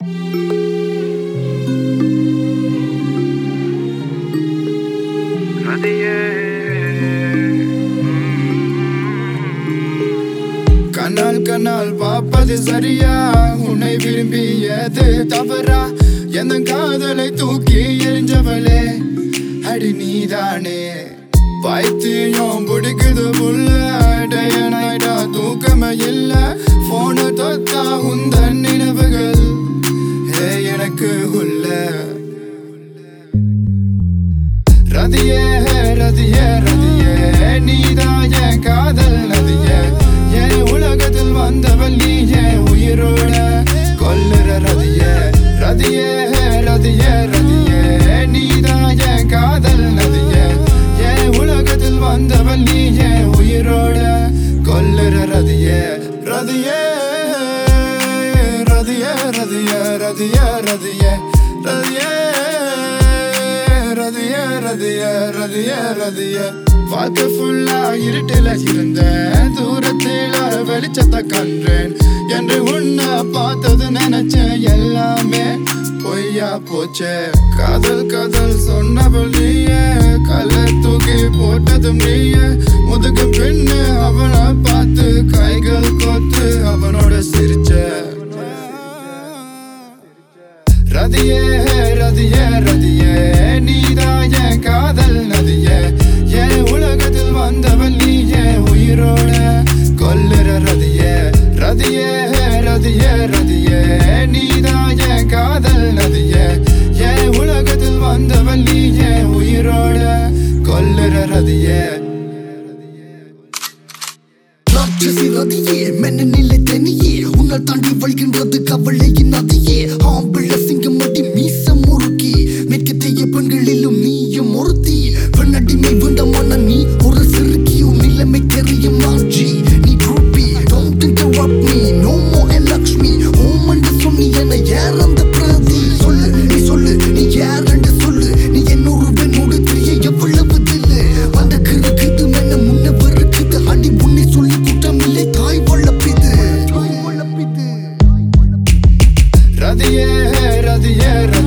கண்ணால் கண்ணால் பார்ப்பது சரியா? உன்னை விரும்பியது தவறா? எந்த காதலை தூக்கி எறிஞ்சவளே அடி நீதானே. பைத்தியம் பிடிக்குது புள்ள, டயனாய்டா தூக்கமே இல்ல. போன தொத்தா உந்த நினைவுகள் எனக்கு உள்ள. ரதியே ரதியே ரதியே, நீதான் என் காதல் நதியே. என் உலகத்தில் வந்தவள் நீயே, உயிரோட கொல்லுற ரதியே. ரதியே ரதியே ரதியே, நீதான் என் காதல் நதியே. என் உலகத்தில் வந்தவள் நீயே, உயிரோட கொல்லுற ரதியே. ரதியே ரதியே ரதியே ரதியே ரதியே ரதியே ரதியே ரதியே ரதியே ரதியே. வாழ்க்கை ஃபுல்லா இருட்டில இருந்த, தூரத்தில வெளிச்சத்தை கண்டேன் என்று உன்னை பார்த்தது நினைச்சேன். எல்லாமே பொய்யா போச்சே. காதல் காதல் சொன்னவள் நீயே, கல்லை தூக்கி போட்டதும் நீயே. முதுகு பின்னு அவனை பார்த்து கைகள் கோத்து அவனோட சிரிச்ச. ரதியே ரதியே ரதியே, நீதான் என் காதல் நதியே. என் உலகத்தில் வந்தவள் நீயே, உயிரோட கொல்லுற ரதியே. ரதியே ரதியே ரதியே, நீதான் என் காதல் நதியே. என் உலகத்தில் வந்தவள் நீயே, உயிரோட கொல்லுற ரதியே. ராட்சசி ரதியே, மென்னநிலை தனியே, உன்னால் தாண்டி வழிகின்றது கவலையின் நதியே. ஆம்பிள்ள சிங்கம் மட்டி மீச முறுக்கி, மேற்கத்திய பெண்களிலும் நீயும் ஒருத்தி. பெண்ணடிமை வேண்டாமான நீ ஒரு சிறுக்கி, உன் நிலைமை தெரியும் நாட்சி. நீ குரூப்பி, don't interrupt me, no more and Lakshmi. ஓம் என்று சொன்னி என யார் அந்த பிரதி? சொல்லு நீ சொல்லு, நீ யார் என்று சொல்லு. நீ என்னொரு பெண்ணோடு திரிய எவ்வளவு தில்லு. அந்த கிறுக்குது மென்ன முன்ன வெறுக்குது. அடி உன்னை சொல்லி குற்றம் இல்லை, தாய் வளப்பிது. ரதியே ரதியே